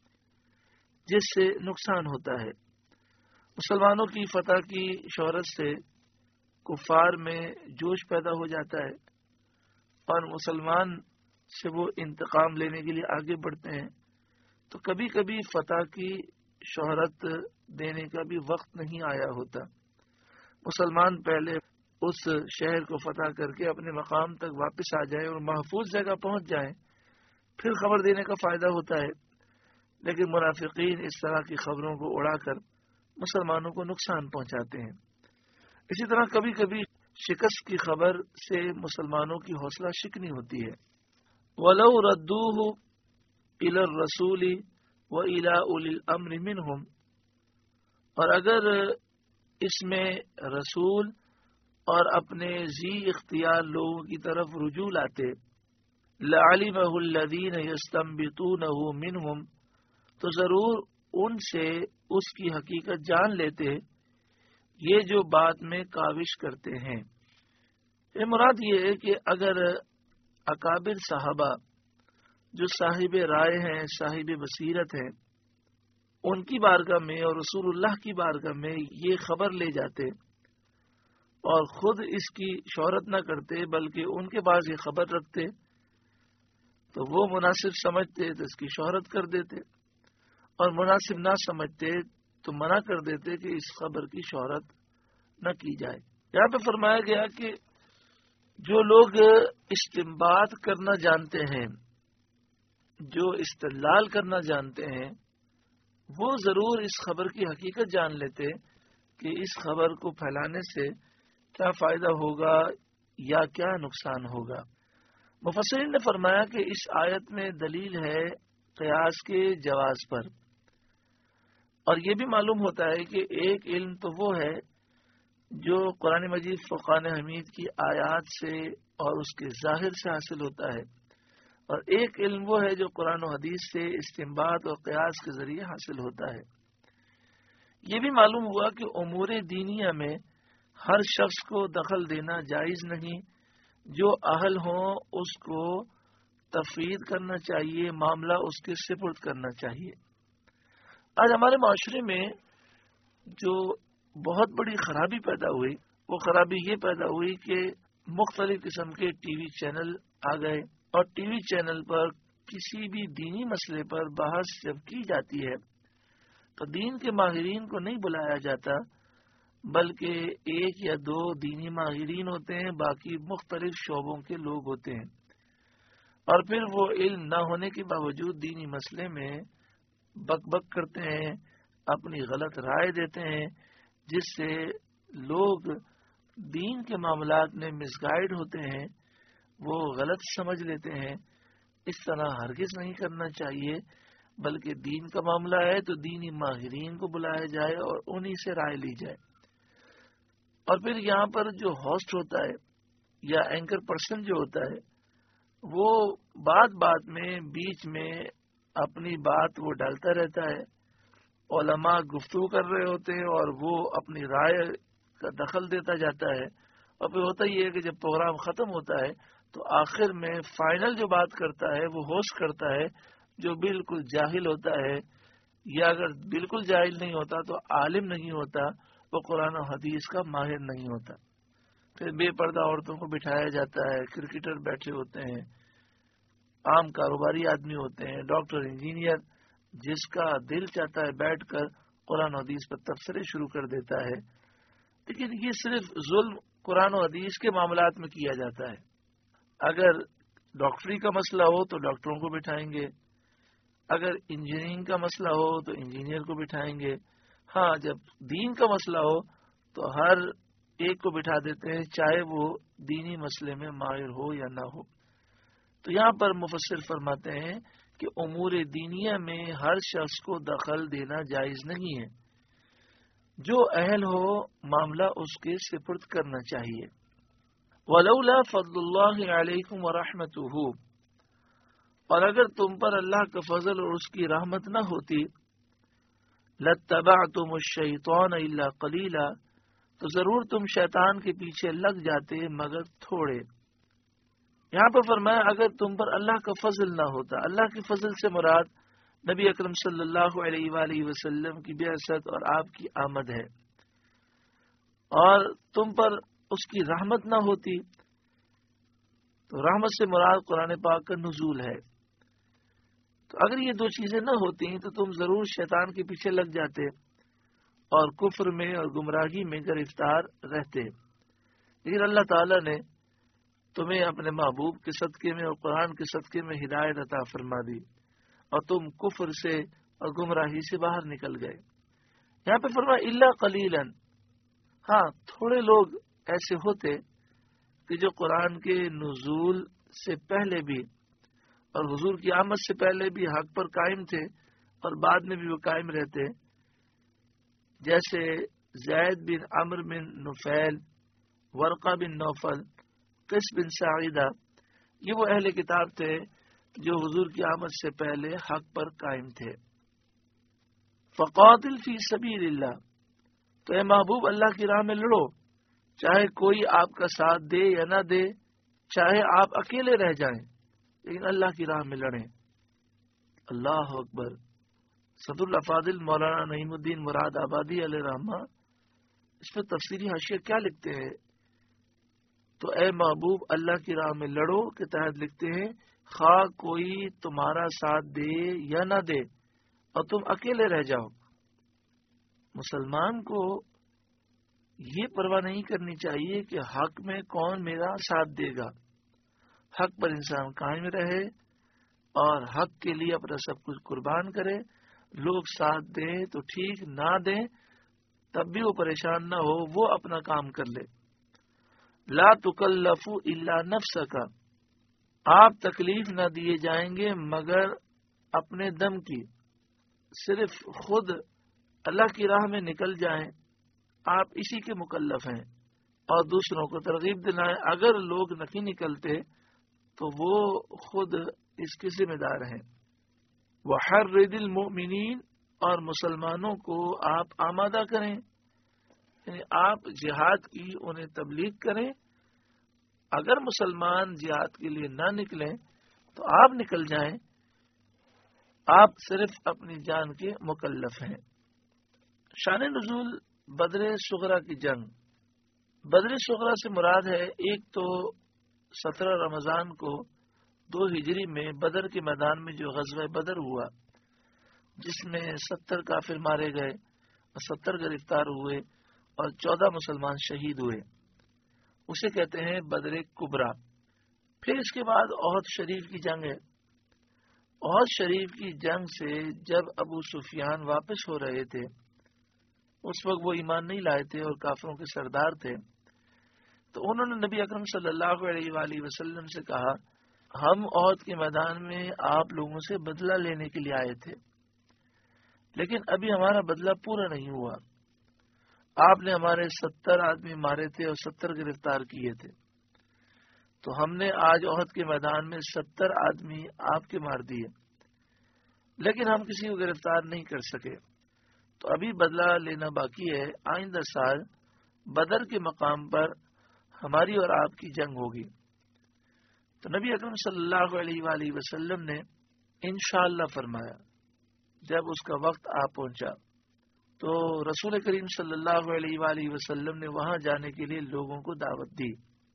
Speaker 1: جس سے نقصان ہوتا ہے۔ مسلمانوں کی فتح کی شہرت سے کفار میں جوش پیدا ہو جاتا ہے، اور مسلمان سے وہ انتقام لینے کے لیے آگے بڑھتے ہیں، تو کبھی کبھی فتح کی شہرت دینے کا بھی وقت نہیں آیا ہوتا۔ مسلمان پہلے اس شہر کو فتح کر کے اپنے مقام تک واپس آ جائیں اور محفوظ جگہ پہنچ جائیں، پھر خبر دینے کا فائدہ ہوتا ہے، لیکن منافقین اس طرح کی خبروں کو اڑا کر مسلمانوں کو نقصان پہنچاتے ہیں۔ اسی طرح کبھی کبھی شکست کی خبر سے مسلمانوں کی حوصلہ شکنی ہوتی ہے۔ وَلَوْ رَدُّوهُ إِلَى الرَّسُولِ وَإِلَى أُولِي الْأَمْرِ مِنْهُمْ، اور اگر اس میں رسول اور اپنے ذی اختیار لوگوں کی طرف رجوع لاتے، لَعَلِمَهُ الَّذِينَ يَسْتَنبِطُونَهُ مِنْهُمْ، تو ضرور ان سے اس کی حقیقت جان لیتے یہ جو بات میں کاوش کرتے ہیں۔ یہ مراد یہ ہے کہ اگر اکابر صحابہ جو صاحب رائے ہیں، صاحب بصیرت ہیں، ان کی بارگاہ میں اور رسول اللہ کی بارگاہ میں یہ خبر لے جاتے اور خود اس کی شہرت نہ کرتے بلکہ ان کے پاس یہ خبر رکھتے، تو وہ مناسب سمجھتے تو اس کی شہرت کر دیتے، اور مناسب نہ سمجھتے تو منع کر دیتے کہ اس خبر کی شہرت نہ کی جائے۔ یہاں پہ فرمایا گیا کہ جو لوگ استنباط کرنا جانتے ہیں، جو استدلال کرنا جانتے ہیں، وہ ضرور اس خبر کی حقیقت جان لیتے کہ اس خبر کو پھیلانے سے کیا فائدہ ہوگا یا کیا نقصان ہوگا۔ مفسرین نے فرمایا کہ اس آیت میں دلیل ہے قیاس کے جواز پر، اور یہ بھی معلوم ہوتا ہے کہ ایک علم تو وہ ہے جو قرآن مجید فرقان حمید کی آیات سے اور اس کے ظاہر سے حاصل ہوتا ہے، اور ایک علم وہ ہے جو قرآن و حدیث سے استنباط اور قیاس کے ذریعے حاصل ہوتا ہے۔ یہ بھی معلوم ہوا کہ امور دینیہ میں ہر شخص کو دخل دینا جائز نہیں، جو اہل ہوں اس کو تفویض کرنا چاہیے، معاملہ اس کے سپرد کرنا چاہیے۔ آج ہمارے معاشرے میں جو بہت بڑی خرابی پیدا ہوئی، وہ خرابی یہ پیدا ہوئی کہ مختلف قسم کے ٹی وی چینل آ گئے، اور ٹی وی چینل پر کسی بھی دینی مسئلے پر بحث جب کی جاتی ہے تو دین کے ماہرین کو نہیں بلایا جاتا، بلکہ ایک یا دو دینی ماہرین ہوتے ہیں، باقی مختلف شعبوں کے لوگ ہوتے ہیں، اور پھر وہ علم نہ ہونے کے باوجود دینی مسئلے میں بک بک کرتے ہیں، اپنی غلط رائے دیتے ہیں، جس سے لوگ دین کے معاملات میں مس گائیڈ ہوتے ہیں، وہ غلط سمجھ لیتے ہیں۔ اس طرح ہرگز نہیں کرنا چاہیے، بلکہ دین کا معاملہ ہے تو دینی ماہرین کو بلایا جائے اور انہی سے رائے لی جائے۔ اور پھر یہاں پر جو ہوسٹ ہوتا ہے یا اینکر پرسن جو ہوتا ہے، وہ بات بات میں بیچ میں اپنی بات وہ ڈالتا رہتا ہے، علماء گفتگو کر رہے ہوتے ہیں اور وہ اپنی رائے کا دخل دیتا جاتا ہے، اور پھر ہوتا یہ ہے کہ جب پروگرام ختم ہوتا ہے تو آخر میں فائنل جو بات کرتا ہے وہ ہوسٹ کرتا ہے، جو بالکل جاہل ہوتا ہے، یا اگر بالکل جاہل نہیں ہوتا تو عالم نہیں ہوتا، وہ قرآن و حدیث کا ماہر نہیں ہوتا۔ پھر بے پردہ عورتوں کو بٹھایا جاتا ہے، کرکٹر بیٹھے ہوتے ہیں، عام کاروباری آدمی ہوتے ہیں، ڈاکٹر، انجینئر، جس کا دل چاہتا ہے بیٹھ کر قرآن و حدیث پر تبصرے شروع کر دیتا ہے۔ لیکن یہ صرف ظلم قرآن و حدیث کے معاملات میں کیا جاتا ہے۔ اگر ڈاکٹری کا مسئلہ ہو تو ڈاکٹروں کو بٹھائیں گے، اگر انجینئرنگ کا مسئلہ ہو تو انجینئر کو بٹھائیں گے، ہاں جب دین کا مسئلہ ہو تو ہر ایک کو بٹھا دیتے ہیں، چاہے وہ دینی مسئلے میں ماہر ہو یا نہ ہو۔ تو یہاں پر مفسر فرماتے ہیں کہ امور دینیہ میں ہر شخص کو دخل دینا جائز نہیں ہے، جو اہل ہو معاملہ اس کے سپرد کرنا چاہیے۔ وَلَوْلَا فَضْلُ اللَّهِ عَلَيْكُمْ وَرَحْمَتُهُ، اور اگر تم پر اللہ کا فضل اور اس کی رحمت نہ ہوتی، لَاتَّبَعْتُمُ الشَّيْطَانَ إِلَّا قَلِيلًا، تو ضرور تم شیطان کے پیچھے لگ جاتے مگر تھوڑے۔ یہاں پر فرمایا اگر تم پر اللہ کا فضل نہ ہوتا، اللہ کے فضل سے مراد نبی اکرم صلی اللہ علیہ وآلہ وسلم کی بعثت اور آپ کی آمد ہے، اور تم پر اس کی رحمت نہ ہوتی، تو رحمت سے مراد قرآن پاک کا نزول ہے۔ تو اگر یہ دو چیزیں نہ ہوتی تو تم ضرور شیطان کے پیچھے لگ جاتے اور کفر میں اور گمراہی میں گرفتار رہتے، لیکن اللہ تعالیٰ نے تمہیں اپنے محبوب کے صدقے میں اور قرآن کے صدقے میں ہدایت عطا فرما دی، اور تم کفر سے اور گمراہی سے باہر نکل گئے۔ یہاں پہ فرمایا الا قلیلا، ہاں تھوڑے لوگ ایسے ہوتے کہ جو قرآن کے نزول سے پہلے بھی اور حضور کی آمد سے پہلے بھی حق پر قائم تھے اور بعد میں بھی وہ قائم رہتے، جیسے زید بن عمرو بن نفیل، ورقہ بن نوفل، قیس بن ساعدہ، یہ وہ اہل کتاب تھے جو حضور کی آمد سے پہلے حق پر قائم تھے۔ فقاتل فی سبیل اللہ، تو اے محبوب اللہ کی راہ میں لڑو، چاہے کوئی آپ کا ساتھ دے یا نہ دے، چاہے آپ اکیلے رہ جائیں، لیکن اللہ کی راہ میں لڑیں۔ اللہ اکبر۔ صدر الافاضل مولانا نعیم الدین مراد آبادی علیہ رحمہ اس میں تفسیری حاشیہ کیا لکھتے ہیں؟ تو اے محبوب اللہ کی راہ میں لڑو کے تحت لکھتے ہیں خواہ کوئی تمہارا ساتھ دے یا نہ دے اور تم اکیلے رہ جاؤ۔ مسلمان کو یہ پرواہ نہیں کرنی چاہیے کہ حق میں کون میرا ساتھ دے گا، حق پر انسان قائم رہے اور حق کے لیے اپنا سب کچھ قربان کرے۔ لوگ ساتھ دیں تو ٹھیک، نہ دیں تب بھی وہ پریشان نہ ہو، وہ اپنا کام کر لے۔ لا تکلف الا نفسک، آپ تکلیف نہ دیے جائیں گے مگر اپنے دم کی، صرف خود اللہ کی راہ میں نکل جائیں، آپ اسی کے مکلف ہیں، اور دوسروں کو ترغیب دلائیں۔ اگر لوگ نہیں نکلتے تو وہ خود اس کے ذمہ دار ہیں۔ وحرد المؤمنین، اور مسلمانوں کو آپ آمادہ کریں، یعنی آپ جہاد کی انہیں تبلیغ کریں. اگر مسلمان جہاد کے لیے نہ نکلیں تو آپ نکل جائیں، آپ صرف اپنی جان کے مکلف ہیں. شان نزول بدر صغرا کی جنگ. بدر صغرا سے مراد ہے ایک تو سترہ رمضان کو دو ہجری میں بدر کے میدان میں جو غزوہ بدر ہوا جس میں ستر کافر مارے گئے اور ستر گرفتار ہوئے اور چودہ مسلمان شہید ہوئے، اسے کہتے ہیں بدر کبرا. پھر اس کے بعد احد شریف کی جنگ ہے. احد شریف کی جنگ سے جب ابو سفیان واپس ہو رہے تھے، اس وقت وہ ایمان نہیں لائے تھے اور کافروں کے سردار تھے، تو انہوں نے نبی اکرم صلی اللہ علیہ وآلہ وسلم سے کہا ہم احد کے میدان میں آپ لوگوں سے بدلہ لینے کے لیے آئے تھے، لیکن ابھی ہمارا بدلہ پورا نہیں ہوا. آپ نے ہمارے ستر آدمی مارے تھے اور ستر گرفتار کیے تھے، تو ہم نے آج احد کے میدان میں ستر آدمی آپ کے مار دیے، لیکن ہم کسی کو گرفتار نہیں کر سکے. تو ابھی بدلہ لینا باقی ہے. آئندہ سال بدر کے مقام پر ہماری اور آپ کی جنگ ہوگی. تو نبی اکرم صلی اللہ علیہ وآلہ وسلم نے انشاءاللہ فرمایا. جب اس کا وقت آ پہنچا تو رسول کریم صلی اللہ علیہ وآلہ وسلم نے وہاں جانے کے لیے لوگوں کو دعوت دی.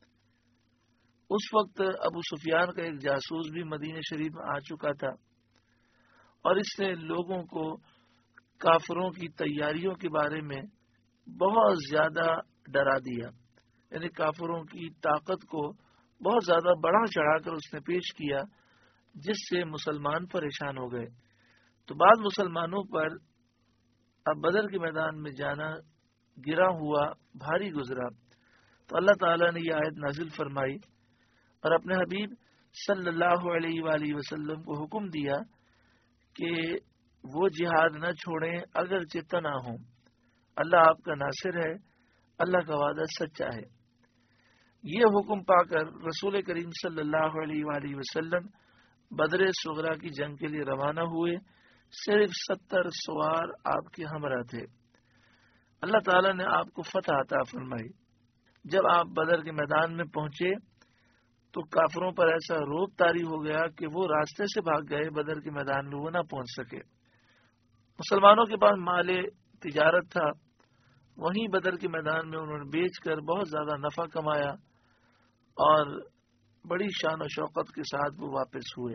Speaker 1: اس وقت ابو سفیان کا ایک جاسوس بھی مدینہ شریف میں آ چکا تھا اور اس نے لوگوں کو کافروں کی تیاریوں کے بارے میں بہت زیادہ ڈرا دیا. یعنی کافروں کی طاقت کو بہت زیادہ بڑھا چڑھا کر اس نے پیش کیا، جس سے مسلمان پریشان ہو گئے. تو بعض مسلمانوں پر اب بدر کے میدان میں جانا گرا ہوا بھاری گزرا. تو اللہ تعالیٰ نے یہ آیت نازل فرمائی اور اپنے حبیب صلی اللہ علیہ وآلہ وسلم کو حکم دیا کہ وہ جہاد نہ چھوڑیں اگر چتہ نہ ہوں. اللہ آپ کا ناصر ہے، اللہ کا وعدہ سچا ہے. یہ حکم پا کر رسول کریم صلی اللہ علیہ وآلہ وسلم بدر صغرا کی جنگ کے لیے روانہ ہوئے. صرف ستر سوار آپ کے ہمراہ تھے. اللہ تعالیٰ نے آپ کو فتح عطا فرمائی. جب آپ بدر کے میدان میں پہنچے تو کافروں پر ایسا روب طاری ہو گیا کہ وہ راستے سے بھاگ گئے، بدر کے میدان میں وہ نہ پہنچ سکے. مسلمانوں کے پاس مال تجارت تھا، وہیں بدر کے میدان میں انہوں نے بیچ کر بہت زیادہ نفع کمایا اور بڑی شان و شوقت کے ساتھ وہ واپس ہوئے.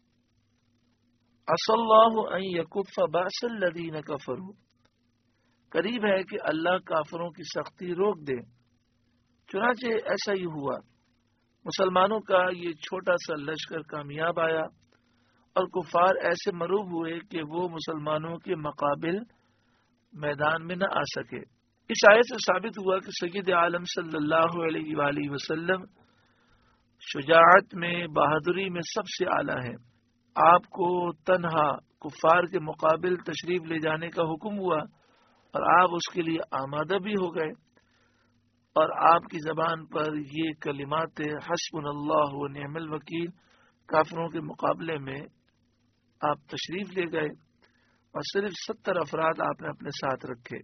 Speaker 1: عسى الله ان يكف باس الذين كفروا. قریب ہے کہ اللہ کافروں کی سختی روک دے. چنانچہ ایسا ہی ہوا. مسلمانوں کا یہ چھوٹا سا لشکر کامیاب آیا اور کفار ایسے مروب ہوئے کہ وہ مسلمانوں کے مقابل میدان میں نہ آ سکے. اس آیت سے ثابت ہوا کہ سید عالم صلی اللہ علیہ وآلہ وسلم شجاعت میں، بہادری میں سب سے اعلیٰ ہیں. آپ کو تنہا کفار کے مقابل تشریف لے جانے کا حکم ہوا اور آپ اس کے لیے آمادہ بھی ہو گئے، اور آپ کی زبان پر یہ کلمات حسبنا اللہ و نعم الوکیل کافروں کے مقابلے میں آپ تشریف لے گئے اور صرف ستر افراد آپ نے اپنے ساتھ رکھے.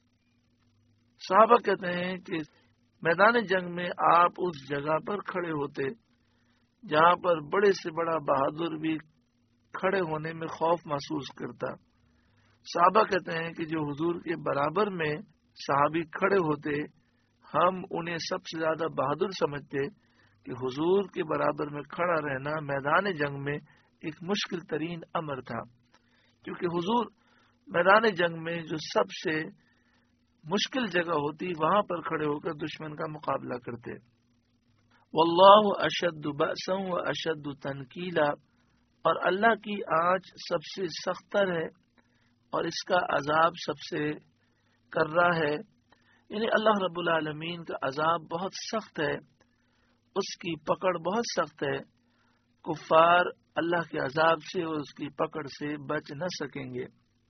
Speaker 1: صحابہ کہتے ہیں کہ میدان جنگ میں آپ اس جگہ پر کھڑے ہوتے جہاں پر بڑے سے بڑا بہادر بھی کھڑے ہونے میں خوف محسوس کرتا. صحابہ کہتے ہیں کہ جو حضور کے برابر میں صحابی کھڑے ہوتے ہم انہیں سب سے زیادہ بہادر سمجھتے کہ حضور کے برابر میں کھڑا رہنا میدان جنگ میں ایک مشکل ترین امر تھا، کیونکہ حضور میدان جنگ میں جو سب سے مشکل جگہ ہوتی وہاں پر کھڑے ہو کر دشمن کا مقابلہ کرتے. واللہ اشد بأسا و اشد تنکیلا. اور اللہ کی آنچ سب سے سخت تر ہے اور اس کا عذاب سب سے کرا ہے. یعنی اللہ رب العالمین کا عذاب بہت سخت ہے، اس کی پکڑ بہت سخت ہے. کفار اللہ کے عذاب سے اور اس کی پکڑ سے بچ نہ سکیں گے.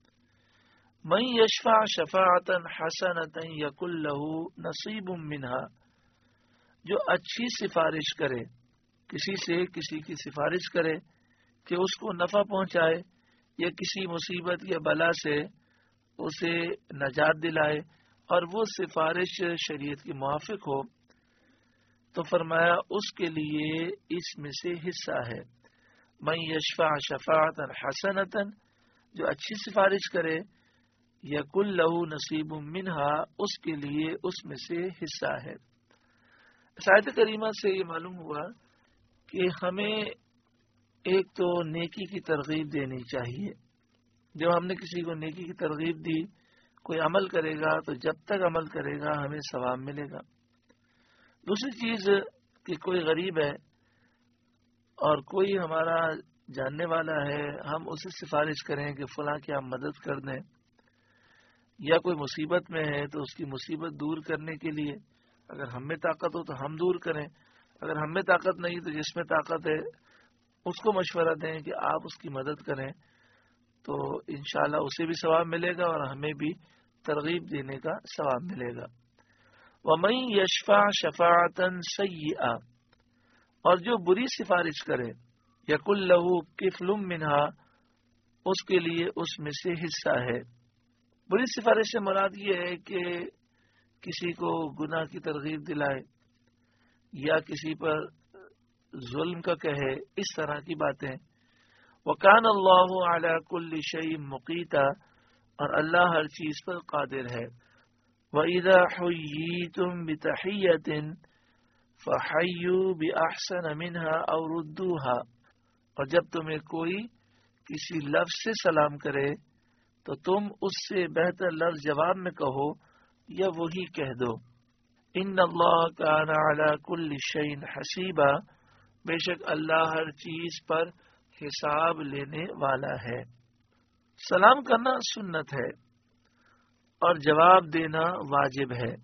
Speaker 1: من یشفع شفاعتا حسنتا یکن لہ نصیب منہا. جو اچھی سفارش کرے، کسی سے کسی کی سفارش کرے کہ اس کو نفع پہنچائے یا کسی مصیبت یا بلا سے اسے نجات دلائے اور وہ سفارش شریعت کے موافق ہو تو فرمایا اس کے لیے اس میں سے حصہ ہے. من یشفع شفاعتا حسنتا، جو اچھی سفارش کرے، یکن لہ نصیب منہا، اس کے لیے اس میں سے حصہ ہے. آیت کریمہ سے یہ معلوم ہوا کہ ہمیں ایک تو نیکی کی ترغیب دینی چاہیے. جب ہم نے کسی کو نیکی کی ترغیب دی، کوئی عمل کرے گا تو جب تک عمل کرے گا ہمیں ثواب ملے گا. دوسری چیز کہ کوئی غریب ہے اور کوئی ہمارا جاننے والا ہے، ہم اسے سفارش کریں کہ فلاں کی آپ مدد کر دیں، یا کوئی مصیبت میں ہے تو اس کی مصیبت دور کرنے کے لیے اگر ہم میں طاقت ہو تو ہم دور کریں، اگر ہم میں طاقت نہیں تو جس میں طاقت ہے اس کو مشورہ دیں کہ آپ اس کی مدد کریں، تو انشاءاللہ اسے بھی ثواب ملے گا اور ہمیں بھی ترغیب دینے کا ثواب ملے گا. وَمَن یشفع شفاعتا سیئا، اور جو بری سفارش کرے، یکن لہ کفل منہا، اس کے لیے اس میں سے حصہ ہے. بری سفارش سے مراد یہ ہے کہ کسی کو گناہ کی ترغیب دلائے یا کسی پر ظلم کا کہے، اس طرح کی باتیں. وَكَانَ اللَّهُ عَلَى كُلِّ شَيْءٍ مُقِيتًا، اور اللہ ہر چیز پر قادر ہے. وَإِذَا حُيِّيتُم بِتَحِيَّةٍ فَحَيُّوا بِأَحْسَنَ مِنْهَا أَوْ رُدُّوهَا، اور جب تمہیں کوئی کسی لفظ سے سلام کرے تو تم اس سے بہتر لفظ جواب میں کہو یا وہی کہہ دو. ان اللہ کان علی کل شیء حسیبا، بے شک اللہ ہر چیز پر حساب لینے والا ہے. سلام کرنا سنت ہے اور جواب دینا واجب ہے.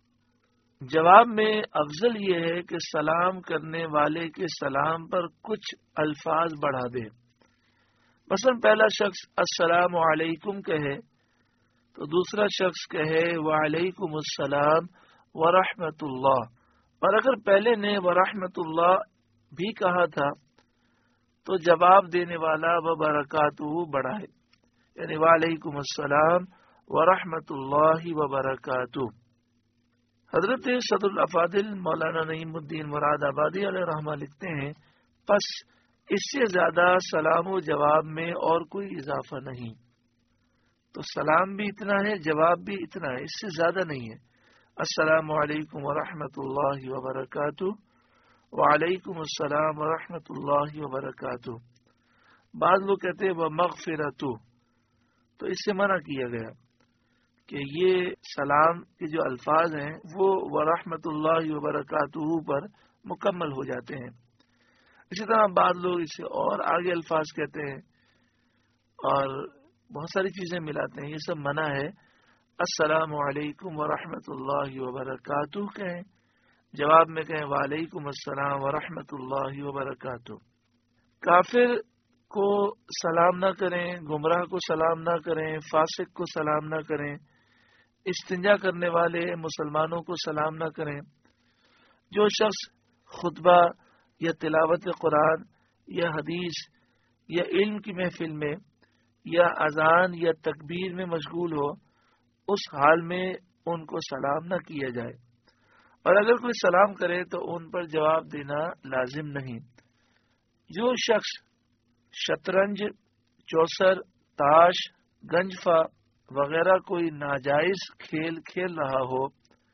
Speaker 1: جواب میں افضل یہ ہے کہ سلام کرنے والے کے سلام پر کچھ الفاظ بڑھا دے. مثلا پہلا شخص السلام علیکم کہے تو دوسرا شخص کہے وعلیکم السلام ورحمۃ اللہ، اور اگر پہلے نے ورحمۃ اللہ بھی کہا تھا تو جواب دینے والا وبرکاتہ بڑھائے، یعنی وعلیکم السلام ورحمۃ اللہ وبرکاتہ. حضرت صدر الافاضل مولانا نعیم الدین مراد آبادی علیہ رحمہ لکھتے ہیں، پس اس سے زیادہ سلام و جواب میں اور کوئی اضافہ نہیں. تو سلام بھی اتنا ہے، جواب بھی اتنا ہے، اس سے زیادہ نہیں ہے. السلام علیکم ورحمۃ اللہ وبرکاتہ، وعلیکم السلام ورحمۃ اللہ وبرکاتہ. بعض لوگ کہتے ہیں ومغفرۃ، تو اس سے منع کیا گیا کہ یہ سلام کے جو الفاظ ہیں وہ ورحمۃ اللہ وبرکاتہ پر مکمل ہو جاتے ہیں. اسی طرح بعض لوگ اسے اور آگے الفاظ کہتے ہیں اور بہت ساری چیزیں ملاتے ہیں، یہ سب منع ہے. السلام علیکم ورحمۃ اللہ وبرکاتہ کہیں، جواب میں کہیں وعلیکم السلام ورحمۃ اللہ وبرکاتہ. کافر کو سلام نہ کریں، گمراہ کو سلام نہ کریں، فاسق کو سلام نہ کریں، استنجا کرنے والے مسلمانوں کو سلام نہ کریں. جو شخص خطبہ یا تلاوت قرآن یا حدیث یا علم کی محفل میں یا اذان یا تکبیر میں مشغول ہو، اس حال میں ان کو سلام نہ کیا جائے، اور اگر کوئی سلام کرے تو ان پر جواب دینا لازم نہیں. جو شخص شطرنج، چوسر، تاش، گنجفا وغیرہ کوئی ناجائز کھیل کھیل رہا ہو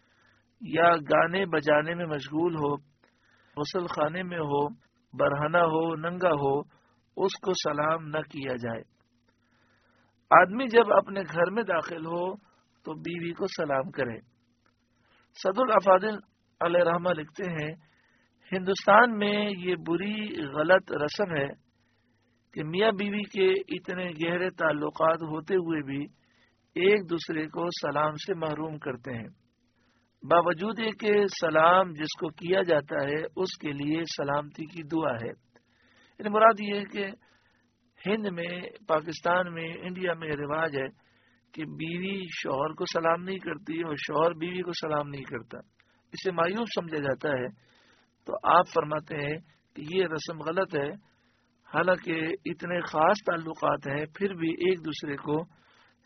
Speaker 1: یا گانے بجانے میں مشغول ہو، غسل خانے میں ہو، برہنہ ہو، ننگا ہو، اس کو سلام نہ کیا جائے. آدمی جب اپنے گھر میں داخل ہو تو بیوی کو سلام کرے. صدر الافاضل علیہ رحمہ لکھتے ہیں، ہندوستان میں یہ بری غلط رسم ہے کہ میاں بیوی کے اتنے گہرے تعلقات ہوتے ہوئے بھی ایک دوسرے کو سلام سے محروم کرتے ہیں، باوجود یہ کہ سلام جس کو کیا جاتا ہے اس کے لیے سلامتی کی دعا ہے. یعنی مراد یہ ہے کہ ہند میں، پاکستان میں، انڈیا میں رواج ہے کہ بیوی شوہر کو سلام نہیں کرتی اور شوہر بیوی کو سلام نہیں کرتا، اسے مایوس سمجھا جاتا ہے. تو آپ فرماتے ہیں کہ یہ رسم غلط ہے، حالانکہ اتنے خاص تعلقات ہیں پھر بھی ایک دوسرے کو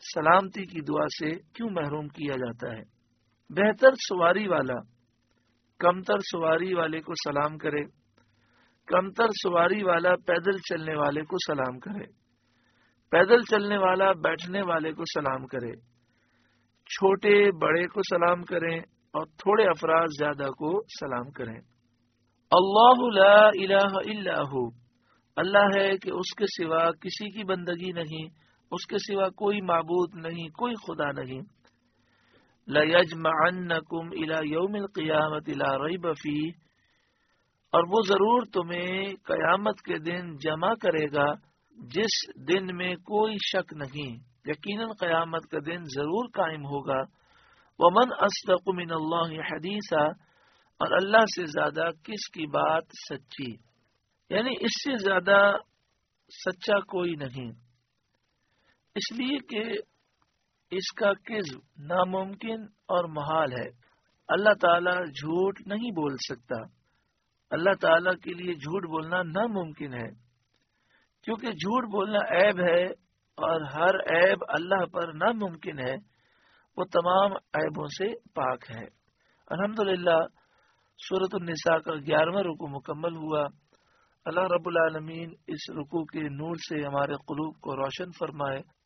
Speaker 1: سلامتی کی دعا سے کیوں محروم کیا جاتا ہے؟ بہتر سواری والا کمتر سواری والے کو سلام کرے، کمتر سواری والا پیدل چلنے والے کو سلام کرے، پیدل چلنے والا بیٹھنے والے کو سلام کرے، چھوٹے بڑے کو سلام کریں اور تھوڑے افراد زیادہ کو سلام کریں۔ اللہ لا الہ الا ہو، اللہ ہے کہ اس کے سوا کسی کی بندگی نہیں، اس کے سوا کوئی معبود نہیں، کوئی خدا نہیں۔ لَيَجْمَعَنَّكُمْ إِلَى يَوْمِ الْقِيَامَةِ لَا رَيْبَ فِيهِ، اور وہ ضرور تمہیں قیامت کے دن جمع کرے گا جس دن میں کوئی شک نہیں، یقیناً قیامت کا دن ضرور قائم ہوگا۔ وَمَنْ أَصْدَقُ مِنَ اللَّهِ حَدِيثًا، اور اللہ سے زیادہ کس کی بات سچی، یعنی اس سے زیادہ سچا کوئی نہیں، اس لیے کہ اس کا کذب ناممکن اور محال ہے۔ اللہ تعالیٰ جھوٹ نہیں بول سکتا، اللہ تعالیٰ کے لیے جھوٹ بولنا ناممکن ہے، کیونکہ جھوٹ بولنا عیب ہے اور ہر عیب اللہ پر ناممکن ہے، وہ تمام عیبوں سے پاک ہے۔ الحمدللہ سورۃ النساء کا گیارہواں رکوع مکمل ہوا۔ اللہ رب العالمین اس رکوع کے نور سے ہمارے قلوب کو روشن فرمائے۔